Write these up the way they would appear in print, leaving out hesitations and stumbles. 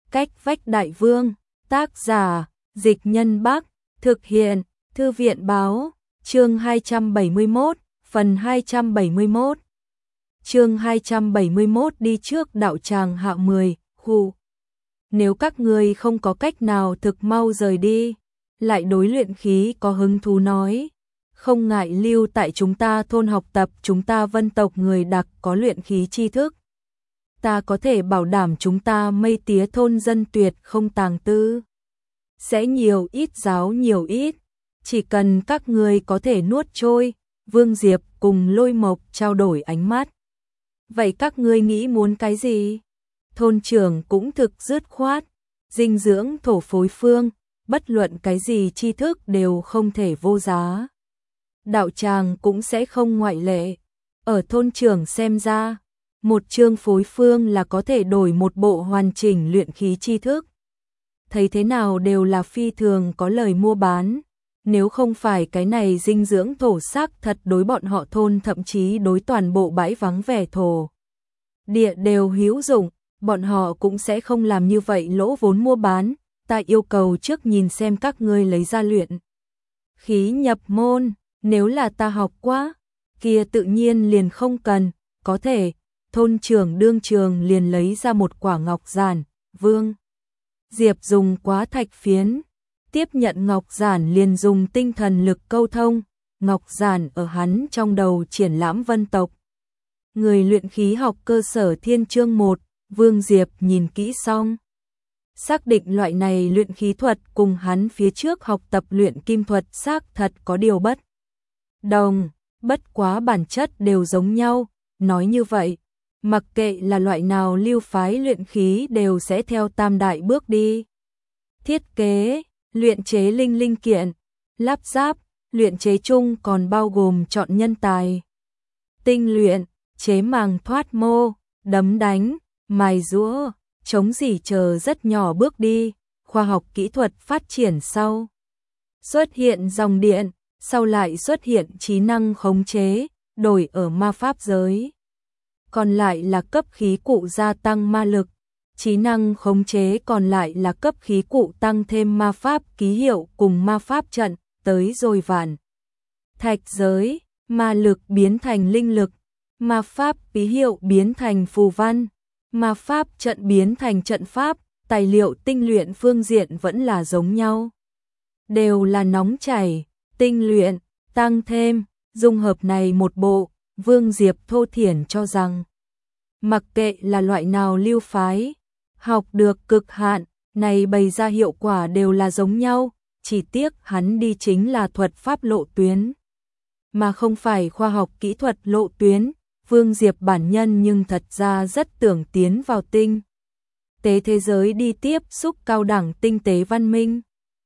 Cách vách đại vương, tác giả, Dịch Nhân Bắc, thực hiện, Thư viện báo, chương 271, phần 271. Chương 271 đi trước đạo tràng hạ 10, khu. Nếu các ngươi không có cách nào thực mau rời đi, lại đối luyện khí có hứng thú nói, không ngại lưu tại chúng ta thôn học tập, chúng ta Vân tộc người đặc có luyện khí tri thức. Ta có thể bảo đảm chúng ta Mây Tía thôn dân tuyệt không tàng tư. Sẽ nhiều ít giáo nhiều ít, chỉ cần các ngươi có thể nuốt trôi. Vương Diệp cùng Lôi Mộc trao đổi ánh mắt. Vậy các ngươi nghĩ muốn cái gì? Thôn trưởng cũng thực dứt khoát, dinh dưỡng thổ phối phương, bất luận cái gì tri thức đều không thể vô giá. Đạo tràng cũng sẽ không ngoại lệ. Ở thôn trưởng xem ra, một chương phối phương là có thể đổi một bộ hoàn chỉnh luyện khí tri thức. Thấy thế nào đều là phi thường có lời mua bán. Nếu không phải cái này dinh dưỡng thổ xác thật đối bọn họ thôn, thậm chí đối toàn bộ bãi vắng vẻ thổ địa đều hữu dụng, bọn họ cũng sẽ không làm như vậy lỗ vốn mua bán. Ta yêu cầu trước nhìn xem các ngươi lấy ra luyện khí nhập môn, nếu là ta học quá, kia tự nhiên liền không cần, có thể. Thôn trưởng đương trường liền lấy ra một quả ngọc giản, Vương Diệp dùng quá thạch phiến, tiếp nhận ngọc giản liền dùng tinh thần lực câu thông, ngọc giản ở hắn trong đầu triển lãm Vân tộc. Người luyện khí học cơ sở thiên chương 1, Vương Diệp nhìn kỹ xong. Xác định loại này luyện khí thuật cùng hắn phía trước học tập luyện kim thuật xác thật có điều bất đồng, bất quá bản chất đều giống nhau, nói như vậy. Mặc kệ là loại nào lưu phái luyện khí đều sẽ theo tam đại bước đi. Thiết kế, luyện chế linh kiện, lắp ráp, luyện chế chung còn bao gồm chọn nhân tài. Tinh luyện, chế màng thoát mô, đấm đánh, mài giũa, chống rỉ chờ rất nhỏ bước đi. Khoa học kỹ thuật phát triển sau. Xuất hiện dòng điện, sau lại xuất hiện trí năng khống chế, đổi ở ma pháp giới. Còn lại là cấp khí cụ gia tăng ma lực, trí năng khống chế còn lại là cấp khí cụ tăng thêm ma pháp ký hiệu cùng ma pháp trận, tới rồi vạn thạch giới, ma lực biến thành linh lực, ma pháp ký hiệu biến thành phù văn, ma pháp trận biến thành trận pháp, tài liệu tinh luyện phương diện vẫn là giống nhau. Đều là nóng chảy, tinh luyện, tăng thêm, dung hợp này một bộ, Vương Diệp thô thiển cho rằng mặc kệ là loại nào lưu phái, học được cực hạn, này bày ra hiệu quả đều là giống nhau, chỉ tiếc hắn đi chính là thuật pháp lộ tuyến, mà không phải khoa học kỹ thuật lộ tuyến. Vương Diệp bản nhân nhưng thật ra rất tưởng tiến vào tinh tế thế giới đi tiếp xúc cao đẳng tinh tế văn minh.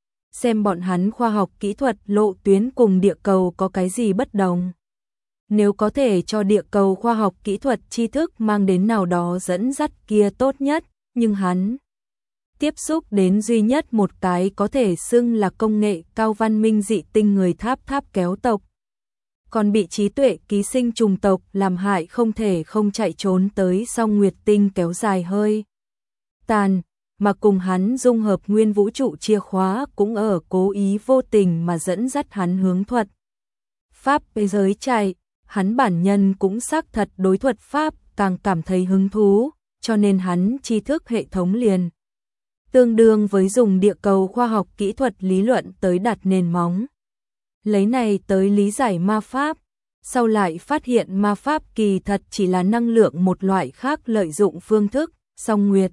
Xem bọn hắn khoa học kỹ thuật lộ tuyến cùng địa cầu có cái gì bất đồng. Nếu có thể cho địa cầu khoa học kỹ thuật tri thức mang đến nào đó dẫn dắt kia tốt nhất, nhưng hắn tiếp xúc đến duy nhất một cái có thể xưng là công nghệ cao văn minh dị tinh người tháp kéo tộc. Còn bị trí tuệ ký sinh trùng tộc làm hại không thể không chạy trốn tới song nguyệt tinh kéo dài hơi tàn, mà cùng hắn dung hợp nguyên vũ trụ chìa khóa cũng ở cố ý vô tình mà dẫn dắt hắn hướng thuật pháp giới chạy. Hắn bản nhân cũng xác thật đối thuật pháp càng cảm thấy hứng thú, cho nên hắn tri thức hệ thống liền tương đương với dùng địa cầu khoa học kỹ thuật lý luận tới đặt nền móng. Lấy này tới lý giải ma pháp, sau lại phát hiện ma pháp kỳ thật chỉ là năng lượng một loại khác lợi dụng phương thức, song nguyệt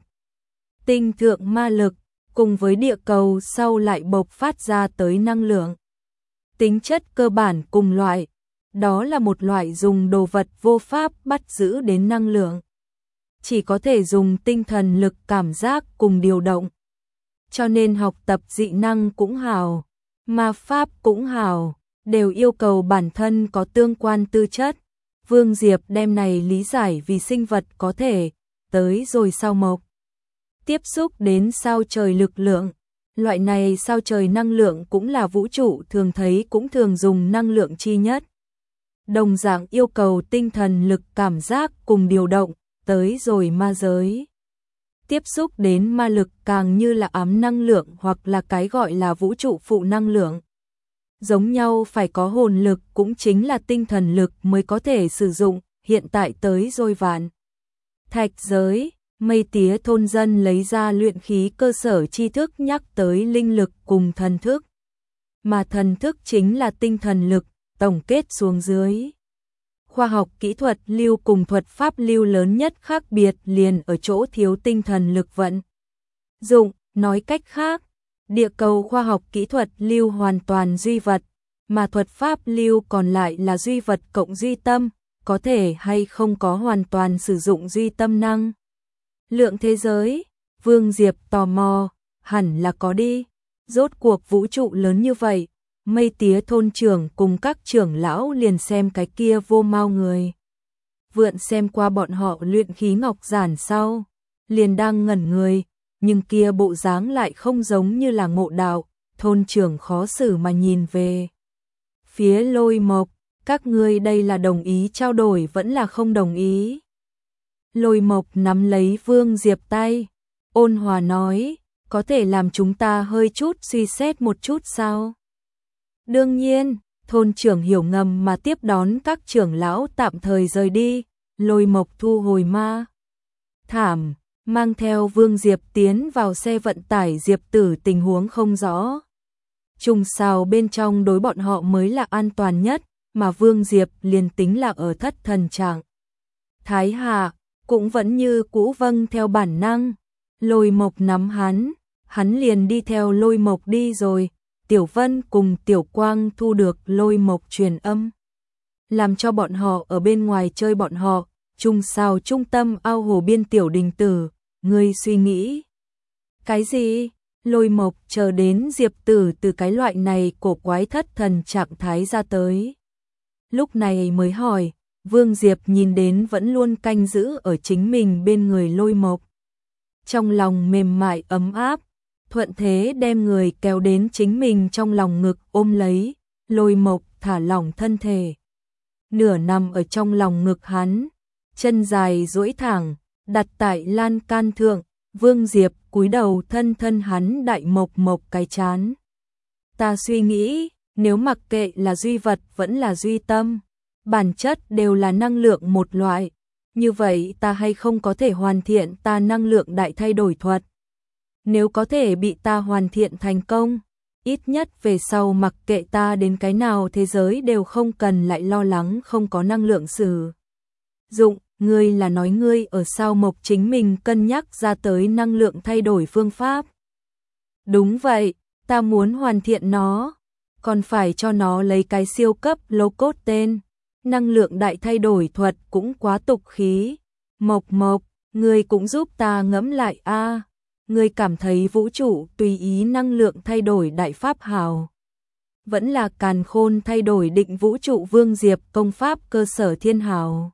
tinh thượng ma lực, cùng với địa cầu sau lại bộc phát ra tới năng lượng. Tính chất cơ bản cùng loại. Đó là một loại dùng đồ vật vô pháp bắt giữ đến năng lượng. Chỉ có thể dùng tinh thần lực cảm giác cùng điều động. Cho nên học tập dị năng cũng hào, ma pháp cũng hào, đều yêu cầu bản thân có tương quan tư chất. Vương Diệp đem này lý giải vì sinh vật có thể, tới rồi sao mộc. Tiếp xúc đến sao trời lực lượng. Loại này sao trời năng lượng cũng là vũ trụ thường thấy cũng thường dùng năng lượng chi nhất. Đồng dạng yêu cầu tinh thần lực cảm giác cùng điều động, tới rồi ma giới. tiếp xúc đến ma lực càng như là ám năng lượng hoặc là cái gọi là vũ trụ phụ năng lượng. Giống nhau phải có hồn lực cũng chính là tinh thần lực mới có thể sử dụng, hiện tại tới rồi vạn. Thạch giới, Mây Tía thôn dân lấy ra luyện khí cơ sở tri thức nhắc tới linh lực cùng thần thức. Mà thần thức chính là tinh thần lực, tổng kết xuống dưới. Khoa học kỹ thuật lưu cùng thuật pháp lưu lớn nhất khác biệt liền ở chỗ thiếu tinh thần lực vận dụng, nói cách khác, địa cầu khoa học kỹ thuật lưu hoàn toàn duy vật, mà thuật pháp lưu còn lại là duy vật cộng duy tâm, có thể hay không có hoàn toàn sử dụng duy tâm năng. Lượng thế giới, Vương Diệp tò mò, hẳn là có đi, rốt cuộc vũ trụ lớn như vậy. Mây Tía thôn trưởng cùng các trưởng lão liền xem cái kia vô mau người. Vượn xem qua bọn họ luyện khí ngọc giản sau, liền đang ngẩn người, nhưng kia bộ dáng lại không giống như là ngộ đạo, thôn trưởng khó xử mà nhìn về. Phía Lôi Mộc, các ngươi đây là đồng ý trao đổi vẫn là không đồng ý. Lôi Mộc nắm lấy Vương Diệp tay, ôn hòa nói, có thể làm chúng ta hơi chút suy xét một chút sao? Đương nhiên, thôn trưởng hiểu ngầm mà tiếp đón các trưởng lão tạm thời rời đi, Lôi Mộc thu hồi ma thảm, mang theo Vương Diệp tiến vào xe vận tải. Diệp Tử tình huống không rõ. Trùng sào bên trong đối bọn họ mới là an toàn nhất, mà Vương Diệp liền tính là ở thất thần trạng thái hạ, cũng vẫn như cũ vâng theo bản năng. Lôi Mộc nắm hắn liền đi theo Lôi Mộc đi rồi. Tiểu Vân cùng Tiểu Quang thu được Lôi Mộc truyền âm, làm cho bọn họ ở bên ngoài chơi bọn họ. Trung sao trung tâm ao hồ biên Tiểu Đình Tử, ngươi suy nghĩ cái gì? Lôi Mộc chờ đến Diệp Tử từ cái loại này cổ quái thất thần trạng thái ra tới, lúc này mới hỏi. Vương Diệp nhìn đến vẫn luôn canh giữ ở chính mình bên người Lôi Mộc, trong lòng mềm mại ấm áp, thuận thế đem người kéo đến chính mình trong lòng ngực ôm lấy. Lôi Mộc thả lỏng thân thể, nửa nằm ở trong lòng ngực hắn, chân dài duỗi thẳng, đặt tại lan can thượng. Vương Diệp cúi đầu thân thân hắn đại mộc mộc cái chán. Ta suy nghĩ, nếu mặc kệ là duy vật vẫn là duy tâm, bản chất đều là năng lượng một loại, như vậy ta hay không có thể hoàn thiện ta năng lượng đại thay đổi thuật. Nếu có thể bị ta hoàn thiện thành công, ít nhất về sau mặc kệ ta đến cái nào thế giới đều không cần lại lo lắng không có năng lượng sử dụng. Ngươi là nói ngươi ở sao Mộc chính mình cân nhắc ra tới năng lượng thay đổi phương pháp? Đúng vậy, ta muốn hoàn thiện nó, còn phải cho nó lấy cái siêu cấp lô cốt tên. Năng lượng đại thay đổi thuật cũng quá tục khí. Mộc Mộc, ngươi cũng giúp ta ngẫm lại a. Ngươi cảm thấy vũ trụ tùy ý năng lượng thay đổi đại pháp hào, vẫn là càn khôn thay đổi định vũ trụ? Vương Diệp công pháp cơ sở thiên hào.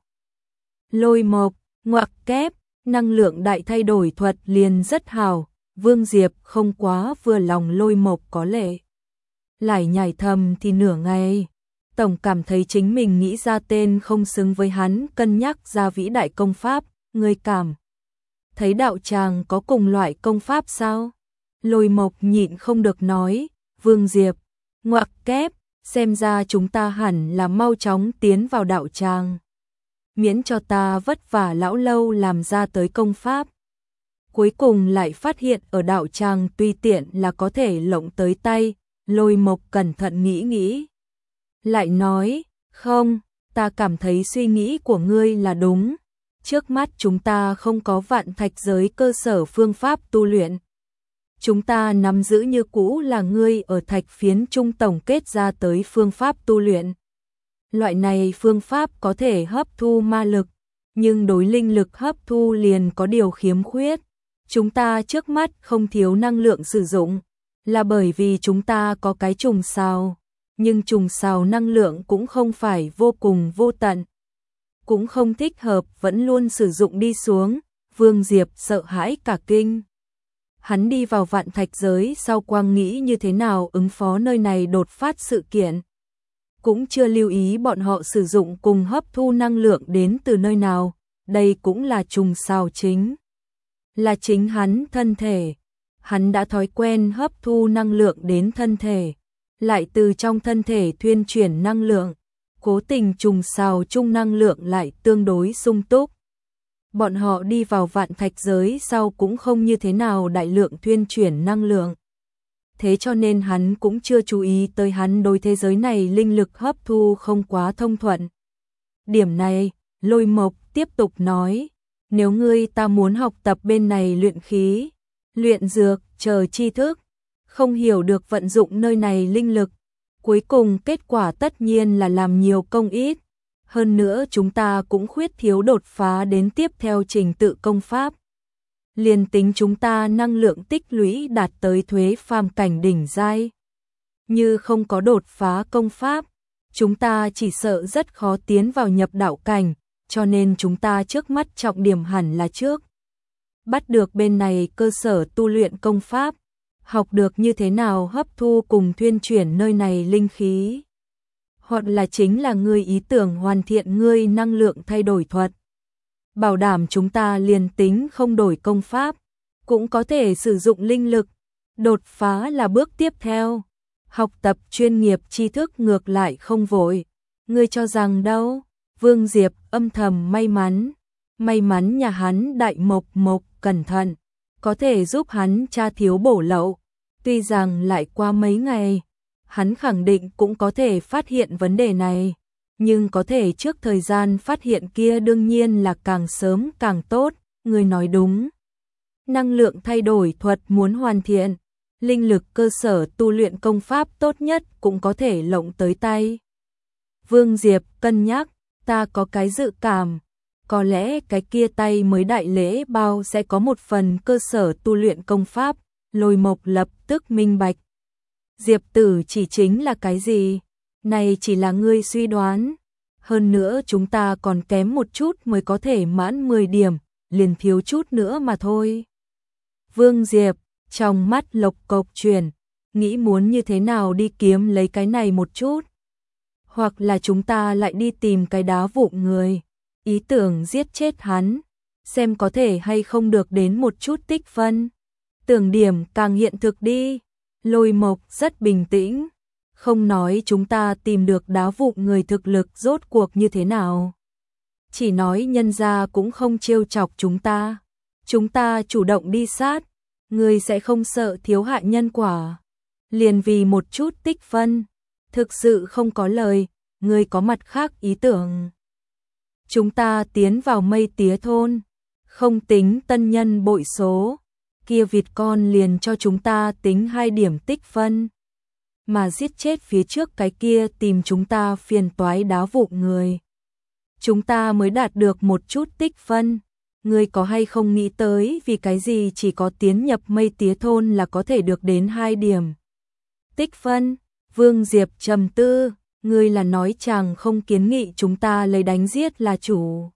Lôi Mộc, ngoặc kép, năng lượng đại thay đổi thuật liền rất hào. Vương Diệp không quá vừa lòng Lôi Mộc có lệ. Lại nhảy thầm thì nửa ngày, tổng cảm thấy chính mình nghĩ ra tên không xứng với hắn cân nhắc ra vĩ đại công pháp. Ngươi cảm thấy đạo tràng có cùng loại công pháp sao? Lôi Mộc nhịn không được nói. Vương Diệp, ngoặc kép, xem ra chúng ta hẳn là mau chóng tiến vào đạo tràng, miễn cho ta vất vả lão lâu làm ra tới công pháp, cuối cùng lại phát hiện ở đạo tràng tùy tiện là có thể lộng tới tay. Lôi Mộc cẩn thận nghĩ, lại nói, không, ta cảm thấy suy nghĩ của ngươi là đúng. Trước mắt chúng ta không có vạn thạch giới cơ sở phương pháp tu luyện. Chúng ta nắm giữ như cũ là ngươi ở thạch phiến trung tổng kết ra tới phương pháp tu luyện. Loại này phương pháp có thể hấp thu ma lực, nhưng đối linh lực hấp thu liền có điều khiếm khuyết. Chúng ta trước mắt không thiếu năng lượng sử dụng, là bởi vì chúng ta có cái trùng sao, nhưng trùng sao năng lượng cũng không phải vô cùng vô tận, cũng không thích hợp vẫn luôn sử dụng đi xuống. Vương Diệp sợ hãi cả kinh. Hắn đi vào vạn thạch giới sau quang nghĩ như thế nào ứng phó nơi này đột phát sự kiện, cũng chưa lưu ý bọn họ sử dụng cùng hấp thu năng lượng đến từ nơi nào, đây cũng là trùng sao chính là chính hắn thân thể. Hắn đã thói quen hấp thu năng lượng đến thân thể, lại từ trong thân thể thuyên chuyển năng lượng, cố tình trùng xào chung năng lượng lại tương đối sung túc. Bọn họ đi vào vạn thạch giới sau cũng không như thế nào đại lượng thuyên chuyển năng lượng. Thế cho nên hắn cũng chưa chú ý tới hắn đối thế giới này linh lực hấp thu không quá thông thuận. Điểm này, Lôi Mộc tiếp tục nói, nếu ngươi ta muốn học tập bên này luyện khí, luyện dược, chờ tri thức, không hiểu được vận dụng nơi này linh lực, cuối cùng kết quả tất nhiên là làm nhiều công ít. Hơn nữa chúng ta cũng khuyết thiếu đột phá đến tiếp theo trình tự công pháp. Liền tính chúng ta năng lượng tích lũy đạt tới thuế phàm cảnh đỉnh giai, như không có đột phá công pháp, chúng ta chỉ sợ rất khó tiến vào nhập đạo cảnh, cho nên chúng ta trước mắt trọng điểm hẳn là trước bắt được bên này cơ sở tu luyện công pháp, học được như thế nào hấp thu cùng thuyên chuyển nơi này linh khí. Hoặc là chính là ngươi ý tưởng hoàn thiện ngươi năng lượng thay đổi thuật. Bảo đảm chúng ta liền tính không đổi công pháp, cũng có thể sử dụng linh lực. Đột phá là bước tiếp theo. Học tập chuyên nghiệp tri thức ngược lại không vội. Ngươi cho rằng đâu? Vương Diệp âm thầm may mắn. May mắn nhà hắn Đại Mộc Mộc cẩn thận, có thể giúp hắn tra thiếu bổ lậu. Tuy rằng lại qua mấy ngày, hắn khẳng định cũng có thể phát hiện vấn đề này, nhưng có thể trước thời gian phát hiện kia đương nhiên là càng sớm càng tốt, người nói đúng. Năng lượng thay đổi thuật muốn hoàn thiện, linh lực cơ sở tu luyện công pháp tốt nhất cũng có thể lộng tới tay. Vương Diệp cân nhắc, ta có cái dự cảm, có lẽ cái kia tay mới đại lễ bao sẽ có một phần cơ sở tu luyện công pháp. Lôi Mộc lập tức minh bạch. Diệp Tử chỉ chính là cái gì? Này chỉ là ngươi suy đoán. Hơn nữa chúng ta còn kém một chút mới có thể mãn 10 điểm, liền thiếu chút nữa mà thôi. Vương Diệp, trong mắt lộc cộc chuyển, nghĩ muốn như thế nào đi kiếm lấy cái này một chút. Hoặc là chúng ta lại đi tìm cái đá vụn người, ý tưởng giết chết hắn, xem có thể hay không được đến một chút tích phân. Tưởng điểm càng hiện thực đi. Lôi Mộc rất bình tĩnh, không nói chúng ta tìm được đá vụn người thực lực rốt cuộc như thế nào. Chỉ nói nhân gia cũng không trêu chọc chúng ta chủ động đi sát, người sẽ không sợ thiếu hại nhân quả. Liền vì một chút tích phân, thực sự không có lời, người có mặt khác ý tưởng. Chúng ta tiến vào Mây Tía thôn, không tính tân nhân bội số. Kia vịt con liền cho chúng ta tính 2 điểm tích phân. Mà giết chết phía trước cái kia tìm chúng ta phiền toái đá vụn người. Chúng ta mới đạt được một chút tích phân. Ngươi có hay không nghĩ tới vì cái gì chỉ có tiến nhập Mây Tía thôn là có thể được đến 2 điểm tích phân? Vương Diệp trầm tư, ngươi là nói chàng không kiến nghị chúng ta lấy đánh giết là chủ.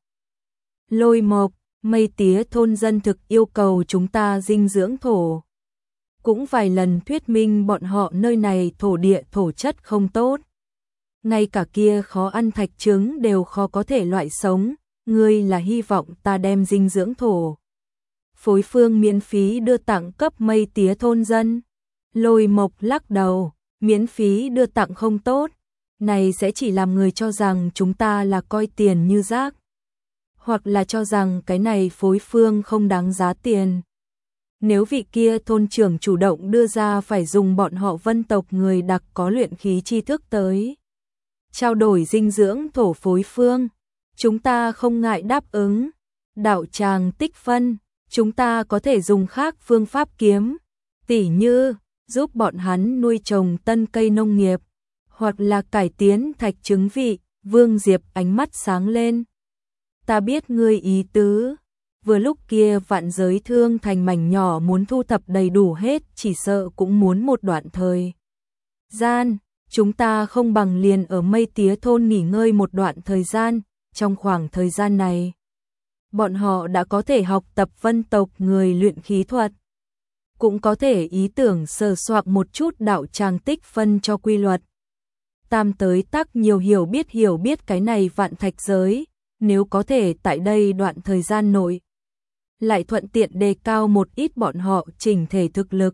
Lôi Mộc, Mây Tía thôn dân thực yêu cầu chúng ta dinh dưỡng thổ. Cũng vài lần thuyết minh bọn họ nơi này thổ địa thổ chất không tốt. Ngay cả kia khó ăn thạch trứng đều khó có thể loại sống, ngươi là hy vọng ta đem dinh dưỡng thổ. Phối phương miễn phí đưa tặng cấp Mây Tía thôn dân. Lôi Mộc lắc đầu, miễn phí đưa tặng không tốt. Này sẽ chỉ làm người cho rằng chúng ta là coi tiền như rác. Hoặc là cho rằng cái này phối phương không đáng giá tiền. Nếu vị kia thôn trưởng chủ động đưa ra phải dùng bọn họ vân tộc người đặc có luyện khí tri thức tới trao đổi dinh dưỡng thổ phối phương, chúng ta không ngại đáp ứng. Đạo tràng tích phân, chúng ta có thể dùng khác phương pháp kiếm, tỉ như giúp bọn hắn nuôi trồng tân cây nông nghiệp, hoặc là cải tiến thạch trứng vị. Vương Diệp ánh mắt sáng lên. Ta biết ngươi ý tứ. Vừa lúc kia vạn giới thương thành mảnh nhỏ muốn thu thập đầy đủ hết, chỉ sợ cũng muốn một đoạn thời gian. Chúng ta không bằng liền ở Mây Tía thôn nghỉ ngơi một đoạn thời gian. Trong khoảng thời gian này, bọn họ đã có thể học tập vân tộc người luyện khí thuật, cũng có thể ý tưởng sờ soạn một chút đạo tràng tích phân cho quy luật. Tam tới tác nhiều hiểu biết cái này vạn thạch giới. Nếu có thể tại đây đoạn thời gian nội lại thuận tiện đề cao một ít bọn họ chỉnh thể thực lực.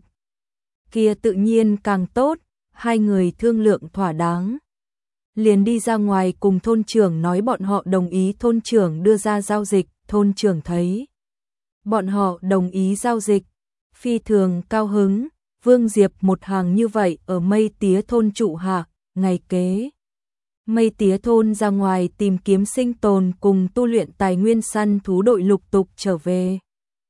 Kia tự nhiên càng tốt, hai người thương lượng thỏa đáng. Liền đi ra ngoài cùng thôn trưởng nói bọn họ đồng ý, thôn trưởng đưa ra giao dịch, thôn trưởng thấy bọn họ đồng ý giao dịch, phi thường cao hứng. Vương Diệp một hàng như vậy ở Mây Tía thôn trụ hạ, ngày kế Mây Tía thôn ra ngoài tìm kiếm sinh tồn cùng tu luyện tài nguyên, săn thú đội lục tục trở về.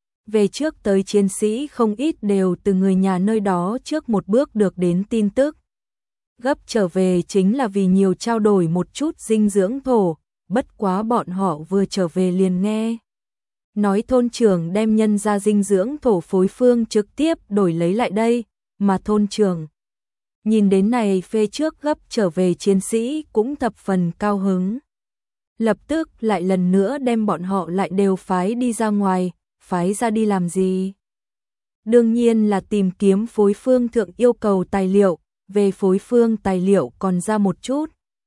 Về trước tới chiến sĩ không ít đều từ người nhà nơi đó trước một bước được đến tin tức. Gấp trở về chính là vì nhiều trao đổi một chút dinh dưỡng thổ, bất quá bọn họ vừa trở về liền nghe nói thôn trưởng đem nhân ra dinh dưỡng thổ phối phương trực tiếp đổi lấy lại đây, mà thôn trưởng nhìn đến này phê trước gấp trở về chiến sĩ cũng thập phần cao hứng. Lập tức lại lần nữa đem bọn họ lại đều phái đi ra ngoài, phái ra đi làm gì? Đương nhiên là tìm kiếm phối phương thượng yêu cầu tài liệu, về phối phương tài liệu còn ra một chút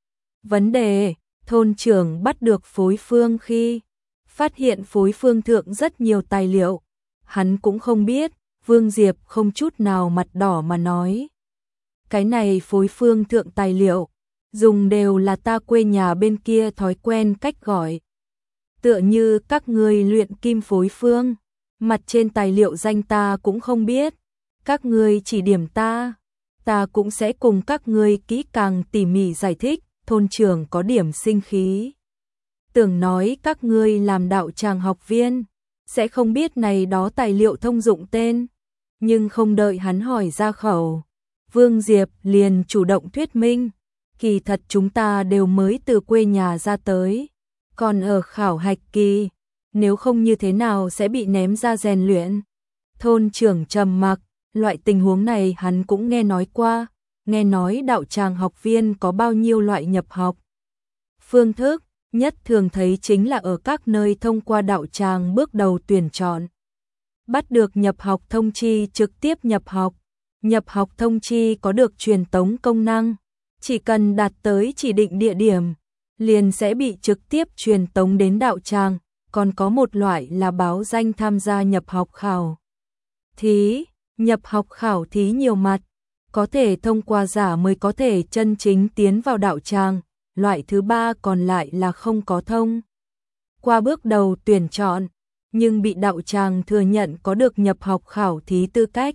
vấn đề, thôn trưởng bắt được phối phương khi phát hiện phối phương thượng rất nhiều tài liệu, hắn cũng không biết, Vương Diệp không chút nào mặt đỏ mà nói. Cái này phối phương thượng tài liệu, dùng đều là ta quê nhà bên kia thói quen cách gọi. Tựa như các ngươi luyện kim phối phương, mặt trên tài liệu danh ta cũng không biết, các ngươi chỉ điểm ta cũng sẽ cùng các ngươi kỹ càng tỉ mỉ giải thích, thôn trưởng có điểm sinh khí. Tưởng nói các ngươi làm đạo tràng học viên, sẽ không biết này đó tài liệu thông dụng tên, nhưng không đợi hắn hỏi ra khẩu. Vương Diệp liền chủ động thuyết minh, kỳ thật chúng ta đều mới từ quê nhà ra tới, còn ở khảo hạch kỳ, nếu không như thế nào sẽ bị ném ra rèn luyện. Thôn trưởng trầm mặc, loại tình huống này hắn cũng nghe nói qua, nghe nói đạo tràng học viên có bao nhiêu loại nhập học. Phương thức nhất thường thấy chính là ở các nơi thông qua đạo tràng bước đầu tuyển chọn. Bắt được nhập học thông chi trực tiếp nhập học. Nhập học thông chi có được truyền tống công năng, chỉ cần đạt tới chỉ định địa điểm, liền sẽ bị trực tiếp truyền tống đến đạo tràng, còn có một loại là báo danh tham gia nhập học khảo thí. Nhập học khảo thí nhiều mặt, có thể thông qua giả mới có thể chân chính tiến vào đạo tràng, loại thứ ba còn lại là không có thông qua bước đầu tuyển chọn, nhưng bị đạo tràng thừa nhận có được nhập học khảo thí tư cách.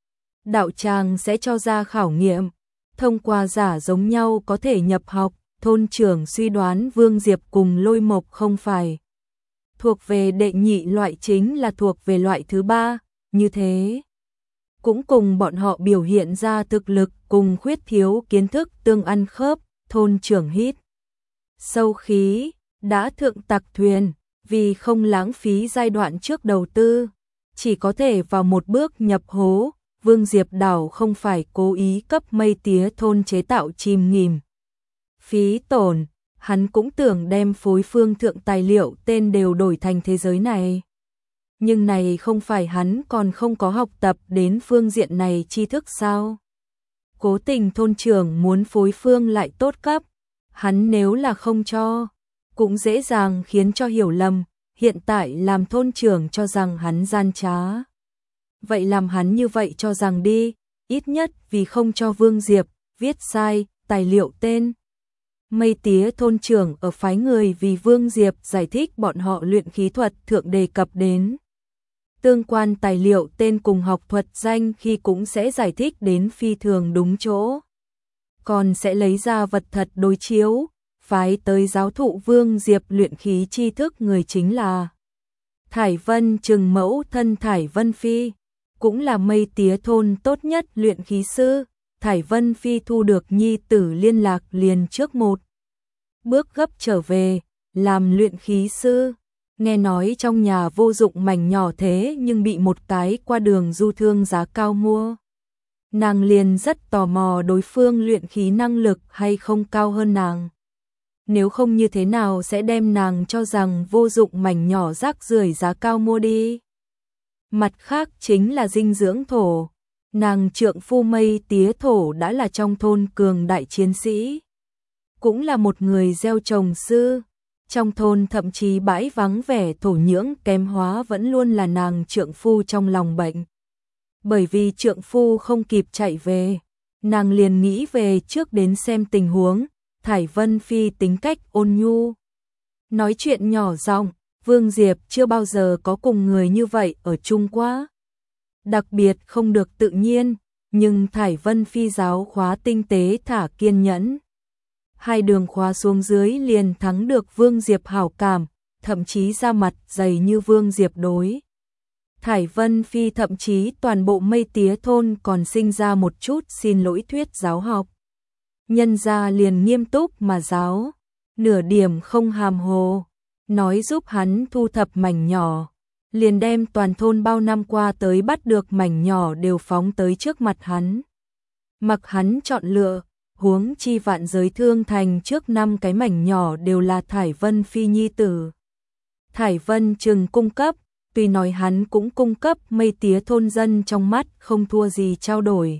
Đạo tràng sẽ cho ra khảo nghiệm, thông qua giả giống nhau có thể nhập học. Thôn trưởng suy đoán Vương Diệp cùng Lôi Mộc không phải thuộc về đệ nhị loại, chính là thuộc về loại thứ ba, như thế cũng cùng bọn họ biểu hiện ra thực lực cùng khuyết thiếu kiến thức tương ăn khớp. Thôn trưởng hít sâu khí, đã thượng tặc thuyền, vì không lãng phí giai đoạn trước đầu tư, chỉ có thể vào một bước nhập hố. Vương Diệp đảo không phải cố ý cấp Mây Tía thôn chế tạo chìm nghỉm phí tổn, hắn cũng tưởng đem phối phương thượng tài liệu tên đều đổi thành thế giới này. Nhưng này không phải hắn còn không có học tập đến phương diện này tri thức sao? Cố tình thôn trưởng muốn phối phương lại tốt cấp, hắn nếu là không cho, cũng dễ dàng khiến cho hiểu lầm, hiện tại làm thôn trưởng cho rằng hắn gian trá. Vậy làm hắn như vậy cho rằng đi, ít nhất vì không cho Vương Diệp viết sai tài liệu tên. Mây Tía thôn trưởng ở phái người vì Vương Diệp giải thích bọn họ luyện khí thuật thượng đề cập đến tương quan tài liệu tên cùng học thuật danh khi cũng sẽ giải thích đến phi thường đúng chỗ. Còn sẽ lấy ra vật thật đối chiếu, phái tới giáo thụ Vương Diệp luyện khí tri thức người chính là Thải Vân Trừng mẫu thân Thải Vân Phi, cũng là Mây Tía thôn tốt nhất luyện khí sư. Thải Vân Phi thu được nhi tử liên lạc liền trước một bước gấp trở về, làm luyện khí sư. Nghe nói trong nhà vô dụng mảnh nhỏ thế nhưng bị một cái qua đường du thương giá cao mua. Nàng liền rất tò mò đối phương luyện khí năng lực hay không cao hơn nàng. Nếu không như thế nào sẽ đem nàng cho rằng vô dụng mảnh nhỏ rác rưởi giá cao mua đi. Mặt khác chính là dinh dưỡng thổ. Nàng trượng phu Mây Tía thổ đã là trong thôn cường đại chiến sĩ, cũng là một người gieo trồng sư. Trong thôn thậm chí bãi vắng vẻ thổ nhưỡng kém hóa vẫn luôn là nàng trượng phu trong lòng bệnh. Bởi vì trượng phu không kịp chạy về, nàng liền nghĩ về trước đến xem tình huống. Thải Vân Phi tính cách ôn nhu, nói chuyện nhỏ giọng, Vương Diệp chưa bao giờ có cùng người như vậy ở chung quá. Đặc biệt không được tự nhiên, nhưng Thải Vân Phi giáo khóa tinh tế thả kiên nhẫn. Hai đường khóa xuống dưới liền thắng được Vương Diệp hảo cảm, thậm chí ra mặt dày như Vương Diệp đối. Thải Vân Phi thậm chí toàn bộ Mây Tía thôn còn sinh ra một chút xin lỗi thuyết giáo học. Nhân gia liền nghiêm túc mà giáo, nửa điểm không hàm hồ, nói giúp hắn thu thập mảnh nhỏ, liền đem toàn thôn bao năm qua tới bắt được mảnh nhỏ đều phóng tới trước mặt hắn. Mặc hắn chọn lựa, huống chi vạn giới thương thành trước 5 cái mảnh nhỏ đều là Thải Vân Phi nhi tử. Thải Vân Trừng cung cấp, tuy nói hắn cũng cung cấp Mây Tía thôn dân trong mắt không thua gì trao đổi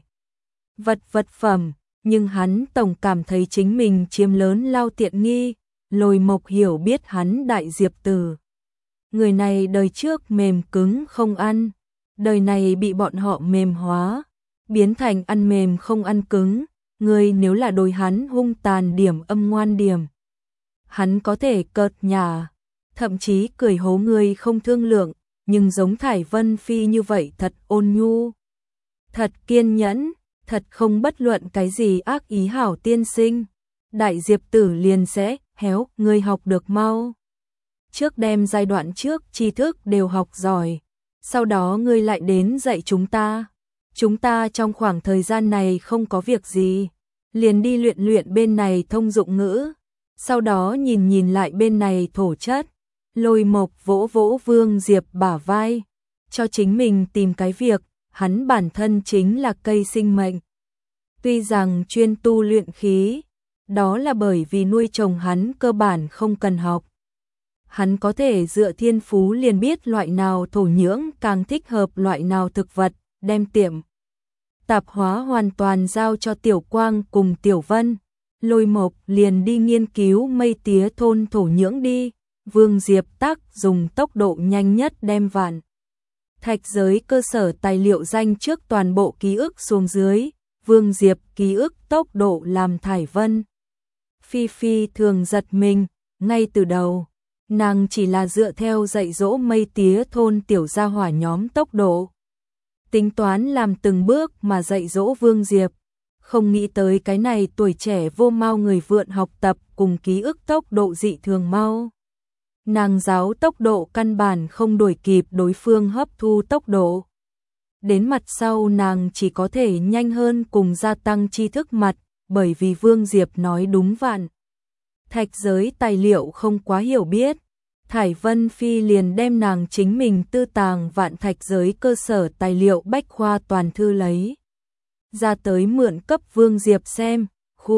vật phẩm, nhưng hắn tổng cảm thấy chính mình chiếm lớn lao tiện nghi. Lôi Mộc hiểu biết hắn Đại Diệp Tử. Người này đời trước mềm cứng không ăn, đời này bị bọn họ mềm hóa, biến thành ăn mềm không ăn cứng. Người nếu là đối hắn hung tàn điểm âm ngoan điểm, hắn có thể cợt nhả, thậm chí cười hố người không thương lượng, nhưng giống Thải Vân Phi như vậy thật ôn nhu, thật kiên nhẫn, thật không bất luận cái gì ác ý. Hảo tiên sinh, Đại Diệp Tử liền sẽ héo, người học được mau. Trước đem giai đoạn trước tri thức đều học giỏi, sau đó ngươi lại đến dạy chúng ta. Chúng ta trong khoảng thời gian này không có việc gì, liền đi luyện luyện bên này thông dụng ngữ, sau đó nhìn lại bên này thổ chất. Lôi Mộc vỗ vỗ Vương Diệp bả vai, cho chính mình tìm cái việc, hắn bản thân chính là cây sinh mệnh. Tuy rằng chuyên tu luyện khí, đó là bởi vì nuôi trồng hắn cơ bản không cần học. Hắn có thể dựa thiên phú liền biết loại nào thổ nhưỡng càng thích hợp loại nào thực vật, đem tiệm tạp hóa hoàn toàn giao cho Tiểu Quang cùng Tiểu Vân. Lôi Mộc liền đi nghiên cứu Mây Tía thôn thổ nhưỡng đi. Vương Diệp Tắc dùng tốc độ nhanh nhất đem vạn thạch giới cơ sở tài liệu danh trước toàn bộ ký ức xuống dưới. Vương Diệp ký ức tốc độ làm Thải Vân Phi thường giật mình. Ngay từ đầu, nàng chỉ là dựa theo dạy dỗ Mây Tía thôn tiểu gia hỏa nhóm tốc độ, tính toán làm từng bước mà dạy dỗ Vương Diệp. Không nghĩ tới cái này tuổi trẻ vô mau người vượn học tập cùng ký ức tốc độ dị thường mau. Nàng giáo tốc độ căn bản không đuổi kịp đối phương hấp thu tốc độ. Đến mặt sau nàng chỉ có thể nhanh hơn cùng gia tăng tri thức mặt, bởi vì Vương Diệp nói đúng vạn thạch giới tài liệu không quá hiểu biết. Thải Vân Phi liền đem nàng chính mình tư tàng vạn thạch giới cơ sở tài liệu bách khoa toàn thư lấy ra tới mượn cấp Vương Diệp xem.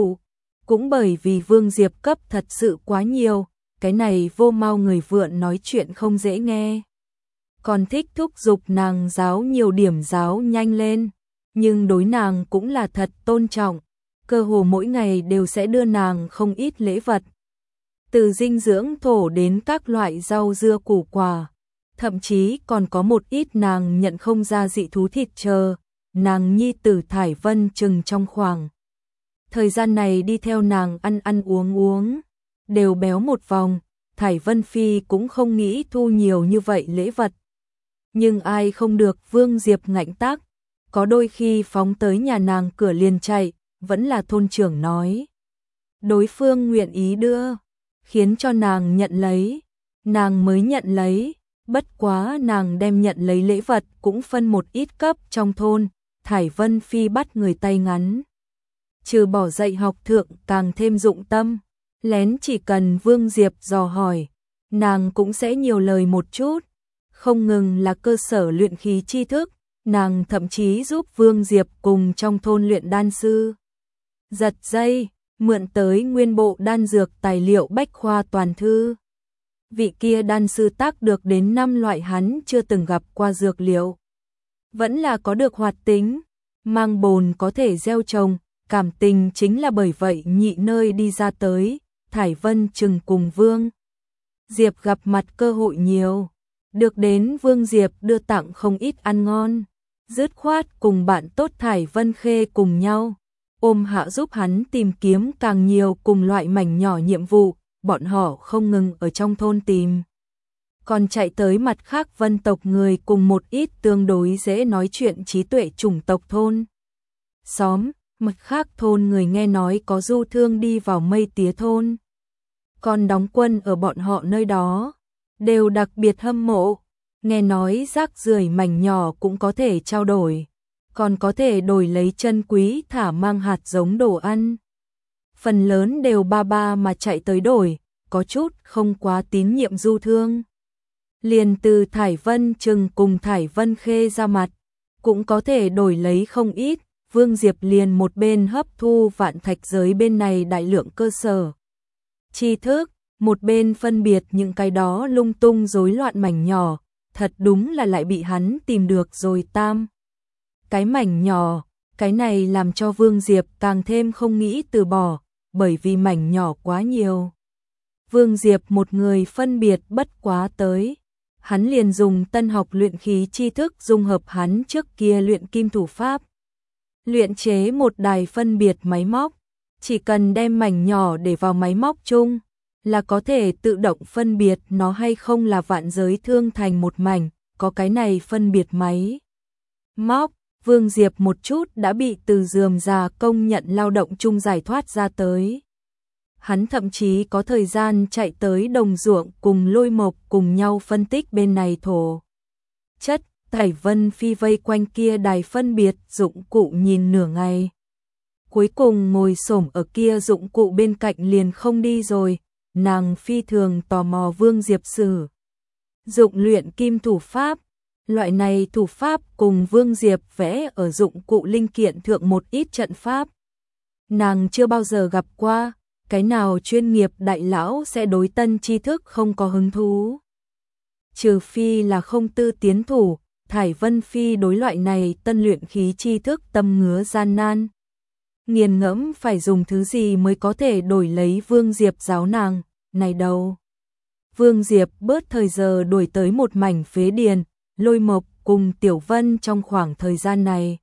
Cũng bởi vì Vương Diệp cấp thật sự quá nhiều, cái này vô mau người vượn nói chuyện không dễ nghe, còn thích thúc giục nàng giáo nhiều điểm giáo nhanh lên, nhưng đối nàng cũng là thật tôn trọng, cơ hồ mỗi ngày đều sẽ đưa nàng không ít lễ vật. Từ dinh dưỡng thổ đến các loại rau dưa củ quả, thậm chí còn có một ít nàng nhận không ra dị thú thịt chờ. Nàng nhi tử Thải Vân Trừng trong khoảng thời gian này đi theo nàng ăn uống, đều béo một vòng. Thải Vân Phi cũng không nghĩ thu nhiều như vậy lễ vật. Nhưng ai không được Vương Diệp ngạnh tác, có đôi khi phóng tới nhà nàng cửa liền chạy, vẫn là thôn trưởng nói. Đối phương nguyện ý đưa, khiến cho nàng nhận lấy, nàng mới nhận lấy. Bất quá nàng đem nhận lấy lễ vật cũng phân một ít cấp trong thôn. Thải Vân Phi bắt người tay ngắn, trừ bỏ dạy học thượng càng thêm dụng tâm, lén chỉ cần Vương Diệp dò hỏi, nàng cũng sẽ nhiều lời một chút. Không ngừng là cơ sở luyện khí tri thức, nàng thậm chí giúp Vương Diệp cùng trong thôn luyện đan sư giật dây, mượn tới nguyên bộ đan dược tài liệu bách khoa toàn thư. Vị kia đan sư tác được đến 5 loại hắn chưa từng gặp qua dược liệu, vẫn là có được hoạt tính, mang bồn có thể gieo trồng, cảm tình chính là bởi vậy nhị nơi đi ra tới. Thải Vân Trừng cùng Vương Diệp gặp mặt cơ hội nhiều, được đến Vương Diệp đưa tặng không ít ăn ngon, dứt khoát cùng bạn tốt Thải Vân Khê cùng nhau ôm hạ giúp hắn tìm kiếm càng nhiều cùng loại mảnh nhỏ nhiệm vụ, bọn họ không ngừng ở trong thôn tìm. Còn chạy tới mặt khác vân tộc người cùng một ít tương đối dễ nói chuyện trí tuệ chủng tộc thôn. Xóm, mặt khác thôn người nghe nói có du thương đi vào Mây Tía thôn. Còn đóng quân ở bọn họ nơi đó, đều đặc biệt hâm mộ, nghe nói rác rưởi mảnh nhỏ cũng có thể trao đổi, còn có thể đổi lấy chân quý thả mang hạt giống đồ ăn. Phần lớn đều ba mà chạy tới đổi, có chút không quá tín nhiệm du thương. Liền từ Thải Vân Trừng cùng Thải Vân Khê ra mặt, cũng có thể đổi lấy không ít, Vương Diệp liền một bên hấp thu vạn thạch giới bên này đại lượng cơ sở tri thức, một bên phân biệt những cái đó lung tung rối loạn mảnh nhỏ, thật đúng là lại bị hắn tìm được rồi tam. Cái mảnh nhỏ, cái này làm cho Vương Diệp càng thêm không nghĩ từ bỏ, bởi vì mảnh nhỏ quá nhiều. Vương Diệp một người phân biệt bất quá tới, hắn liền dùng tân học luyện khí tri thức dung hợp hắn trước kia luyện kim thủ pháp. Luyện chế một đài phân biệt máy móc, chỉ cần đem mảnh nhỏ để vào máy móc chung, là có thể tự động phân biệt nó hay không là vạn giới thương thành một mảnh, có cái này phân biệt máy móc, Vương Diệp một chút đã bị từ rườm rà công nhận lao động chung giải thoát ra tới. Hắn thậm chí có thời gian chạy tới đồng ruộng cùng Lôi Mộc cùng nhau phân tích bên này thổ chất. Thải Vân Phi vây quanh kia đài phân biệt dụng cụ nhìn nửa ngày. Cuối cùng ngồi xổm ở kia dụng cụ bên cạnh liền không đi rồi, nàng phi thường tò mò Vương Diệp sử dụng luyện kim thủ pháp. Loại này thủ pháp cùng Vương Diệp vẽ ở dụng cụ linh kiện thượng một ít trận pháp. Nàng chưa bao giờ gặp qua, cái nào chuyên nghiệp đại lão sẽ đối tân tri thức không có hứng thú. Trừ phi là không tư tiến thủ, Thải Vân Phi đối loại này tân luyện khí tri thức tâm ngứa gian nan. Nghiền ngẫm phải dùng thứ gì mới có thể đổi lấy Vương Diệp giáo nàng, này đâu. Vương Diệp bớt thời giờ đuổi tới một mảnh phế điền, Lôi Mộc cùng Tiểu Vân trong khoảng thời gian này.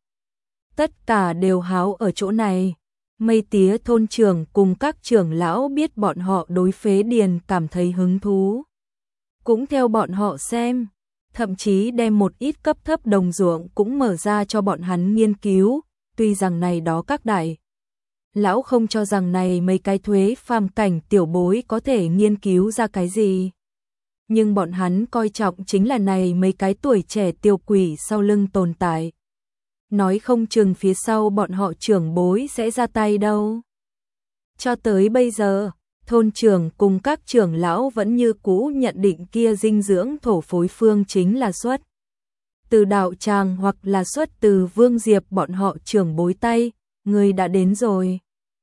Tất cả đều háo ở chỗ này. Mây Tía thôn trưởng cùng các trưởng lão biết bọn họ đối phế điền cảm thấy hứng thú. Cũng theo bọn họ xem, thậm chí đem một ít cấp thấp đồng ruộng cũng mở ra cho bọn hắn nghiên cứu, tuy rằng này đó các đại lão không cho rằng này mấy cái thuế phàm cảnh tiểu bối có thể nghiên cứu ra cái gì. Nhưng bọn hắn coi trọng chính là này mấy cái tuổi trẻ tiểu quỷ sau lưng tồn tại. Nói không chừng phía sau bọn họ trưởng bối sẽ ra tay đâu. Cho tới bây giờ, thôn trưởng cùng các trưởng lão vẫn như cũ nhận định kia dinh dưỡng thổ phối phương chính là xuất từ đạo tràng hoặc là xuất từ Vương Diệp bọn họ trưởng bối tay, người đã đến rồi.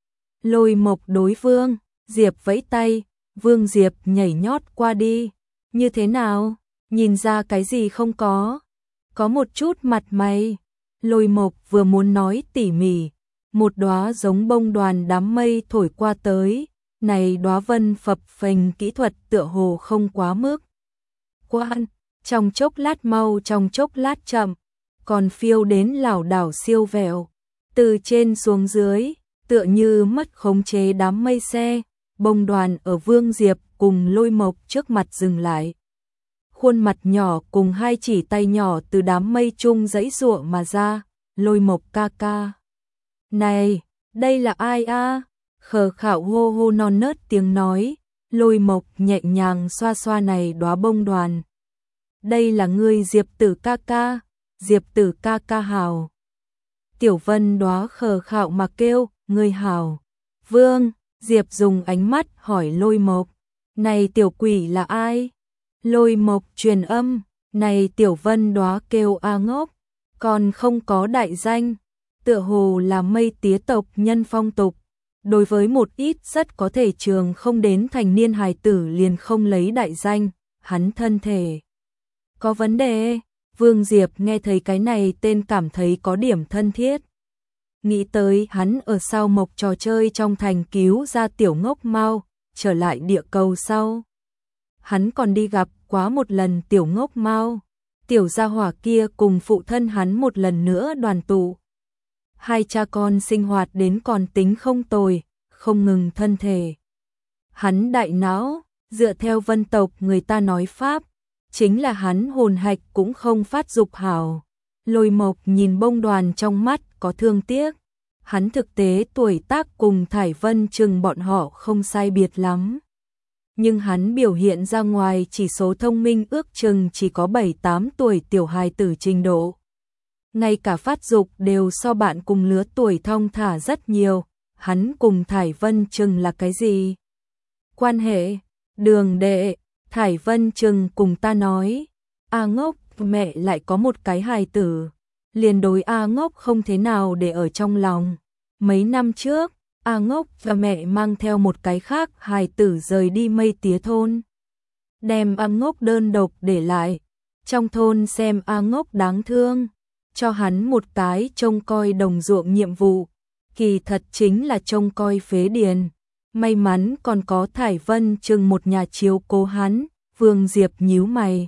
Lôi Mộc đối Vương Diệp vẫy tay, Vương Diệp nhảy nhót qua đi. Như thế nào? Nhìn ra cái gì không có? Có một chút mặt mày. Lôi Mộc vừa muốn nói tỉ mỉ, một đóa giống bông đoàn đám mây thổi qua tới, này đóa vân phập phềnh kỹ thuật tựa hồ không quá mức quan, trong chốc lát mau trong chốc lát chậm, còn phiêu đến lảo đảo siêu vẹo, từ trên xuống dưới, tựa như mất khống chế đám mây xe, bông đoàn ở Vương Diệp cùng Lôi Mộc trước mặt dừng lại. Khuôn mặt nhỏ cùng hai chỉ tay nhỏ từ đám mây chung giãy giụa mà ra, Lôi Mộc ca ca. Này, đây là ai a? Khờ khạo hô hô non nớt tiếng nói, Lôi Mộc nhẹ nhàng xoa xoa này đóa bông đoàn. Đây là ngươi Diệp Tử ca ca, Diệp Tử ca ca hào. Tiểu Vân đóa khờ khạo mà kêu, ngươi hào. Vương, Diệp dùng ánh mắt hỏi Lôi Mộc, này tiểu quỷ là ai? Lôi Mộc truyền âm, này Tiểu Vân đóa kêu a ngốc, còn không có đại danh, tựa hồ là Mây Tía tộc nhân phong tục. Đối với một ít rất có thể trường không đến thành niên hài tử liền không lấy đại danh, hắn thân thể có vấn đề. Vương Diệp nghe thấy cái này tên cảm thấy có điểm thân thiết. Nghĩ tới hắn ở sau Mộc trò chơi trong thành cứu ra tiểu ngốc Mao, trở lại địa cầu sau. hắn còn đi gặp quá một lần tiểu ngốc Mao. Tiểu gia hỏa kia cùng phụ thân hắn một lần nữa đoàn tụ. Hai cha con sinh hoạt đến còn tính không tồi, không ngừng thân thể. Hắn đại não, dựa theo vân tộc người ta nói pháp, chính là hắn hồn hạch cũng không phát dục hảo. Lôi Mộc nhìn Bông Đoàn trong mắt có thương tiếc, hắn thực tế tuổi tác cùng Thải Vân Trừng bọn họ không sai biệt lắm. Nhưng hắn biểu hiện ra ngoài chỉ số thông minh ước chừng chỉ có 7-8 tuổi tiểu hài tử trình độ. Ngay cả phát dục đều so bạn cùng lứa tuổi thong thả rất nhiều, hắn cùng Thải Vân Trừng là cái gì? Quan hệ, Đường đệ, Thải Vân Trừng cùng ta nói, A Ngốc mẹ lại có một cái hài tử, liền đối A Ngốc không thế nào để ở trong lòng. Mấy năm trước, A Ngốc và mẹ mang theo một cái khác hài tử rời đi Mây Tía thôn. Đem A Ngốc đơn độc để lại, trong thôn xem A Ngốc đáng thương, cho hắn một cái trông coi đồng ruộng nhiệm vụ, kỳ thật chính là trông coi phế điền. May mắn còn có Thải Vân Trừng một nhà chiếu cố hắn. Vương Diệp nhíu mày.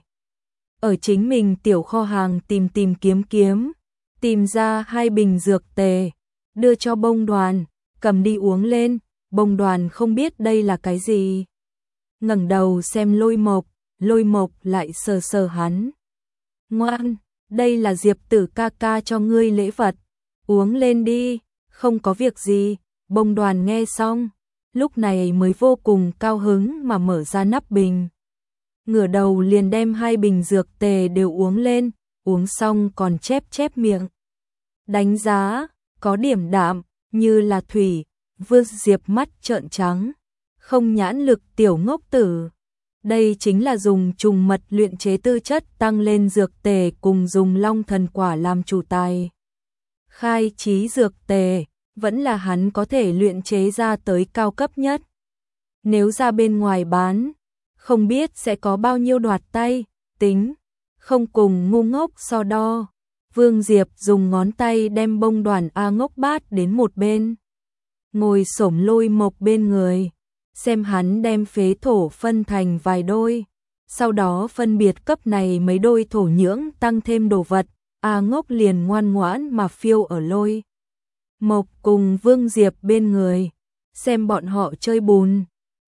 Ở chính mình tiểu kho hàng tìm kiếm, tìm ra 2 bình dược tề, đưa cho Bông Đoàn, cầm đi uống lên. Bông Đoàn không biết đây là cái gì. Ngẩng đầu xem Lôi Mộc lại sờ sờ hắn. Ngoan, đây là Diệp Tử ca ca cho ngươi lễ vật, uống lên đi, không có việc gì. Bông Đoàn nghe xong, lúc này mới vô cùng cao hứng mà mở ra nắp bình. Ngửa đầu liền đem 2 bình dược tề đều uống lên, uống xong còn chép miệng. Đánh giá, có điểm đạm, như là thủy. Vương Diệp mắt trợn trắng, không nhãn lực tiểu ngốc tử. Đây chính là dùng trùng mật luyện chế tư chất tăng lên dược tề cùng dùng long thần quả làm chủ tài. Khai trí dược tề, vẫn là hắn có thể luyện chế ra tới cao cấp nhất. Nếu ra bên ngoài bán, không biết sẽ có bao nhiêu đoạt tay, tính, không cùng ngu ngốc so đo. Vương Diệp dùng ngón tay đem Bông Đoàn A Ngốc bát đến một bên. Ngồi xổm Lôi Mộc bên người, xem hắn đem phế thổ phân thành vài đôi. Sau đó phân biệt cấp này mấy đôi thổ nhưỡng tăng thêm đồ vật, A Ngốc liền ngoan ngoãn mà phiêu ở Lôi Mộc cùng Vương Diệp bên người, xem bọn họ chơi bùn.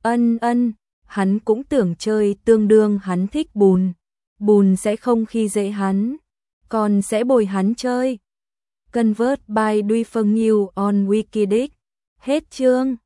Ân, hắn cũng tưởng chơi, tương đương hắn thích bùn. Bùn sẽ không khi dễ hắn, còn sẽ bồi hắn chơi. Convert by Duy Phân New on Wikidic. Hết chương.